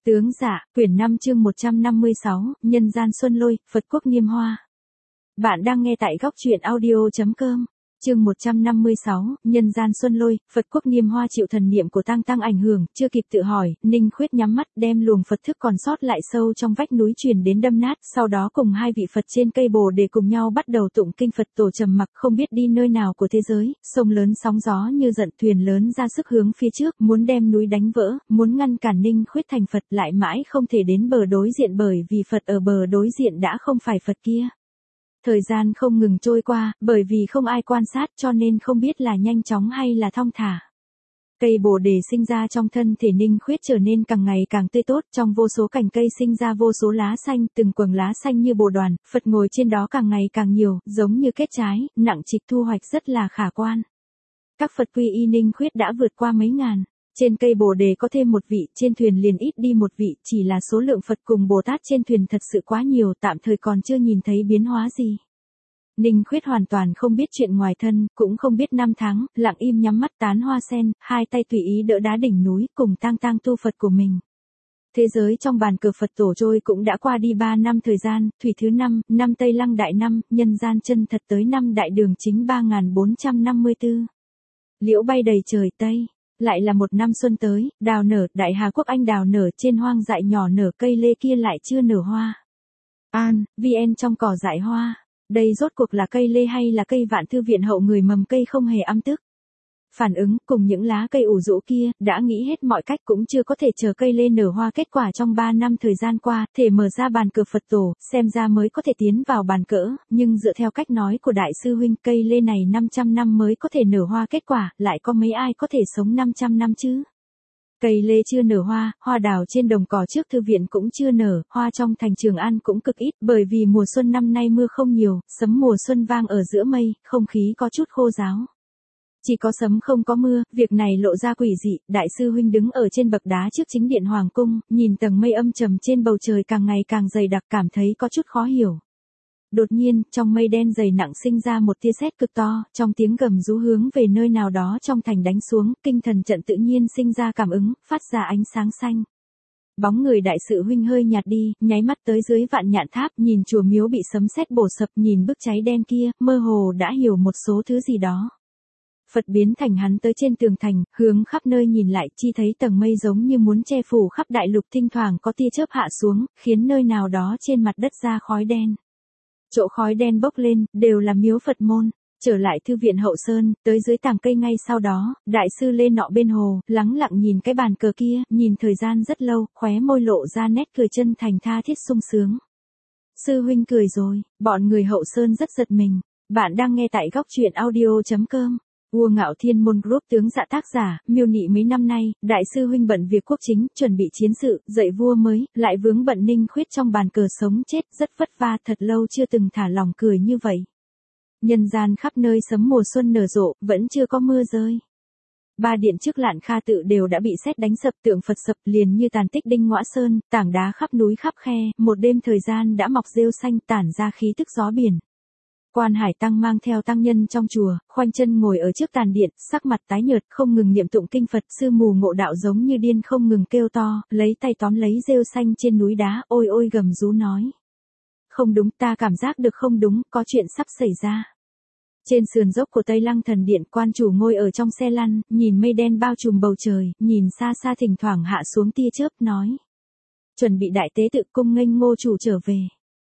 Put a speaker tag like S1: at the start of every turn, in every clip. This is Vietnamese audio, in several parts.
S1: Tướng dạ, quyển 5 chương 156, Nhân gian Xuân Lôi, Phật Quốc Nghiêm Hoa. Bạn đang nghe tại góc truyện audio.com. Chương 156, Nhân gian Xuân Lôi, Phật Quốc Nghiêm Hoa. Chịu thần niệm của Tăng Tăng ảnh hưởng, chưa kịp tự hỏi, Ninh Khuyết nhắm mắt đem luồng Phật thức còn sót lại sâu trong vách núi truyền đến đâm nát, sau đó cùng hai vị Phật trên cây bồ đề cùng nhau bắt đầu tụng kinh Phật tổ trầm mặc không biết đi nơi nào của thế giới, sông lớn sóng gió như giận, thuyền lớn ra sức hướng phía trước, muốn đem núi đánh vỡ, muốn ngăn cản Ninh Khuyết thành Phật, lại mãi không thể đến bờ đối diện bởi vì Phật ở bờ đối diện đã không phải Phật kia. Thời gian không ngừng trôi qua, bởi vì không ai quan sát cho nên không biết là nhanh chóng hay là thong thả. Cây bồ đề sinh ra trong thân thể Ninh Khuyết trở nên càng ngày càng tươi tốt, trong vô số cành cây sinh ra vô số lá xanh, từng quầng lá xanh như bồ đoàn, Phật ngồi trên đó càng ngày càng nhiều, giống như kết trái, nặng trịch thu hoạch rất là khả quan. Các Phật quy y Ninh Khuyết đã vượt qua mấy ngàn. Trên cây bồ đề có thêm một vị, trên thuyền liền ít đi một vị, chỉ là số lượng Phật cùng Bồ Tát trên thuyền thật sự quá nhiều, tạm thời còn chưa nhìn thấy biến hóa gì. Ninh Khuyết hoàn toàn không biết chuyện ngoài thân, cũng không biết năm tháng, lặng im nhắm mắt tán hoa sen, hai tay tùy ý đỡ đá đỉnh núi, cùng tang tang tu Phật của mình. Thế giới trong bàn cờ Phật tổ trôi cũng đã qua đi 3 năm thời gian, thủy thứ 5, năm Tây Lăng đại năm, nhân gian chân thật tới năm đại đường chính 3454. Liễu bay đầy trời Tây. Lại là một năm xuân tới, đào nở, Đại Hà Quốc Anh đào nở, trên hoang dại nhỏ nở, cây lê kia lại chưa nở hoa. VN trong cỏ dại hoa. Đây rốt cuộc là cây lê hay là cây Vạn Thư Viện hậu người mầm cây không hề âm tức. Phản ứng cùng những lá cây ủ rũ kia, đã nghĩ hết mọi cách cũng chưa có thể chờ cây lê nở hoa. Kết quả trong 3 năm thời gian qua, thể mở ra bàn cờ Phật tổ, xem ra mới có thể tiến vào bàn cỡ, nhưng dựa theo cách nói của Đại sư huynh, cây lê này 500 năm mới có thể nở hoa, kết quả, lại có mấy ai có thể sống 500 năm chứ? Cây lê chưa nở hoa, hoa đào trên đồng cỏ trước thư viện cũng chưa nở, hoa trong thành Trường An cũng cực ít, bởi vì mùa xuân năm nay mưa không nhiều, sấm mùa xuân vang ở giữa mây, không khí có chút khô ráo. Chỉ có sấm không có mưa, việc này lộ ra quỷ dị. Đại sư huynh đứng ở trên bậc đá trước chính điện hoàng cung, nhìn tầng mây âm trầm trên bầu trời càng ngày càng dày đặc, cảm thấy có chút khó hiểu. Đột nhiên, trong mây đen dày nặng sinh ra một tia sét cực to, trong tiếng gầm rú hướng về nơi nào đó trong thành đánh xuống, kinh thần trận tự nhiên sinh ra cảm ứng, phát ra ánh sáng xanh. Bóng người đại sư huynh hơi nhạt đi, nháy mắt tới dưới Vạn Nhạn Tháp, nhìn chùa miếu bị sấm sét bổ sập, nhìn bức cháy đen kia, mơ hồ đã hiểu một số thứ gì đó. Phật biến thành hắn tới trên tường thành, hướng khắp nơi nhìn lại, chi thấy tầng mây giống như muốn che phủ khắp đại lục, thỉnh thoảng có tia chớp hạ xuống, khiến nơi nào đó trên mặt đất ra khói đen. Chỗ khói đen bốc lên, đều là miếu Phật môn. Trở lại thư viện hậu sơn, tới dưới tàng cây ngay sau đó, đại sư Lê nọ bên hồ, lắng lặng nhìn cái bàn cờ kia, nhìn thời gian rất lâu, khóe môi lộ ra nét cười chân thành tha thiết sung sướng. Sư huynh cười rồi, bọn người hậu sơn rất giật mình. Bạn đang nghe tại góc truyện audio.com. Vua Ngạo Thiên Môn Group. Tướng dạ tác giả, miêu nị mấy năm nay, đại sư huynh bận việc quốc chính, chuẩn bị chiến sự, dạy vua mới, lại vướng bận Ninh Khuyết trong bàn cờ sống chết, rất vất vả, thật lâu chưa từng thả lòng cười như vậy. Nhân gian khắp nơi sấm mùa xuân nở rộ, vẫn chưa có mưa rơi. 3 điện trước Lạn Kha tự đều đã bị sét đánh sập, tượng Phật sập liền như tàn tích Đinh Ngõa Sơn, tảng đá khắp núi khắp khe, một đêm thời gian đã mọc rêu xanh, tản ra khí tức gió biển. Quan Hải Tăng mang theo tăng nhân trong chùa, khoanh chân ngồi ở trước tàn điện, sắc mặt tái nhợt, không ngừng niệm tụng kinh Phật. Sư mù Ngộ Đạo giống như điên không ngừng kêu to, lấy tay tóm lấy rêu xanh trên núi đá, ôi ôi gầm rú nói. Không đúng, ta cảm giác được không đúng, có chuyện sắp xảy ra. Trên sườn dốc của Tây Lăng thần điện, quan chủ ngồi ở trong xe lăn, nhìn mây đen bao trùm bầu trời, nhìn xa xa thỉnh thoảng hạ xuống tia chớp, nói. Chuẩn bị đại tế tự, cung nghênh Ngô chủ trở về.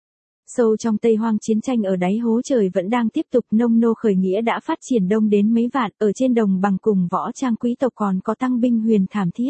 S1: Sâu trong Tây Hoang, chiến tranh ở đáy hố trời vẫn đang tiếp tục, nông nô khởi nghĩa đã phát triển đông đến mấy vạn, ở trên đồng bằng cùng võ trang quý tộc còn có tăng binh huyền thảm thiết.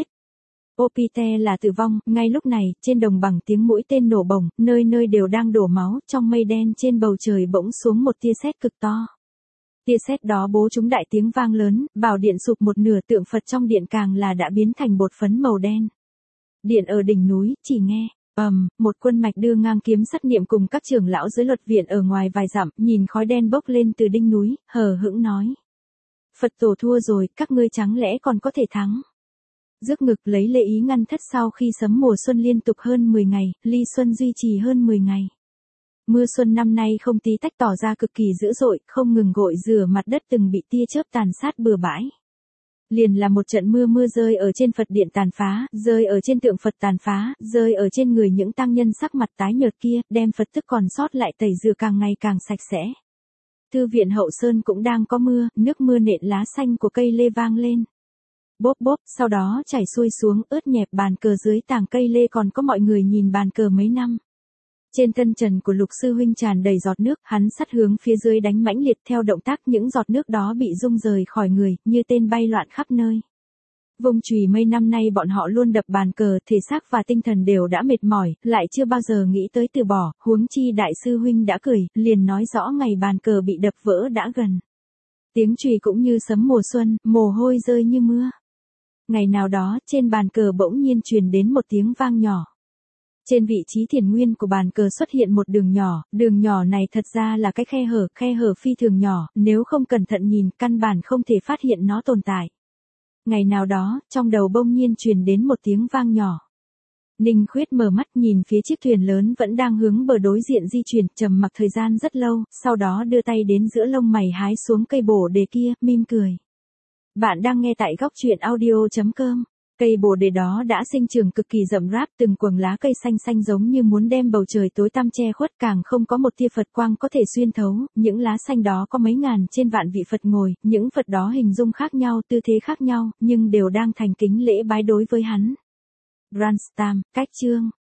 S1: Opite là tử vong, ngay lúc này, trên đồng bằng tiếng mũi tên nổ bổng, nơi nơi đều đang đổ máu, trong mây đen trên bầu trời bỗng xuống một tia sét cực to. Tia sét đó bố trúng đại tiếng vang lớn, bảo điện sụp một nửa, tượng Phật trong điện càng là đã biến thành bột phấn màu đen. Điện ở đỉnh núi, chỉ nghe. Một quân mạch đưa ngang kiếm sắt niệm cùng các trưởng lão dưới luật viện ở ngoài vài dặm, nhìn khói đen bốc lên từ đỉnh núi, hờ hững nói. Phật tổ thua rồi, các ngươi chẳng lẽ còn có thể thắng. Rước ngực lấy lễ ý ngăn thất. Sau khi sấm mùa xuân liên tục hơn 10 ngày, ly xuân duy trì hơn 10 ngày. Mưa xuân năm nay không tí tách tỏ ra cực kỳ dữ dội, không ngừng gội rửa mặt đất từng bị tia chớp tàn sát bừa bãi. liền là một trận mưa rơi ở trên Phật điện tàn phá, rơi ở trên tượng Phật tàn phá, rơi ở trên người những tăng nhân sắc mặt tái nhợt kia, đem Phật tức còn sót lại tẩy rửa càng ngày càng sạch sẽ. Thư viện hậu sơn cũng đang có mưa, nước mưa nện lá xanh của cây lê vang lên. Bốp bốp, sau đó chảy xuôi xuống, ướt nhẹp bàn cờ dưới tàng cây lê, còn có mọi người nhìn bàn cờ mấy năm. Trên thân trần của Lục sư huynh tràn đầy giọt nước, hắn sắt hướng phía dưới đánh mãnh liệt, theo động tác những giọt nước đó bị rung rời khỏi người, như tên bay loạn khắp nơi. Vùng chùy mấy năm nay bọn họ luôn đập bàn cờ, thể xác và tinh thần đều đã mệt mỏi, lại chưa bao giờ nghĩ tới từ bỏ, huống chi đại sư huynh đã cười, liền nói rõ ngày bàn cờ bị đập vỡ đã gần. Tiếng chùy cũng như sấm mùa xuân, mồ hôi rơi như mưa. Ngày nào đó, trên bàn cờ bỗng nhiên truyền đến một tiếng vang nhỏ. Trên vị trí thiền nguyên của bàn cờ xuất hiện một đường nhỏ này thật ra là cái khe hở phi thường nhỏ, nếu không cẩn thận nhìn, căn bản không thể phát hiện nó tồn tại. Ngày nào đó, trong đầu bỗng nhiên truyền đến một tiếng vang nhỏ. Ninh Khuyết mở mắt nhìn phía chiếc thuyền lớn vẫn đang hướng bờ đối diện di chuyển, trầm mặc thời gian rất lâu, sau đó đưa tay đến giữa lông mày hái xuống cây bồ đề kia, mỉm cười. Bạn đang nghe tại góc truyện audio.com. Cây bồ đề đó đã sinh trưởng cực kỳ rậm ráp, từng quầng lá cây xanh xanh giống như muốn đem bầu trời tối tăm che khuất, càng không có một tia Phật quang có thể xuyên thấu, những lá xanh đó có mấy ngàn trên vạn vị Phật ngồi, những Phật đó hình dung khác nhau, tư thế khác nhau, nhưng đều đang thành kính lễ bái đối với hắn. Branstam, cách chương.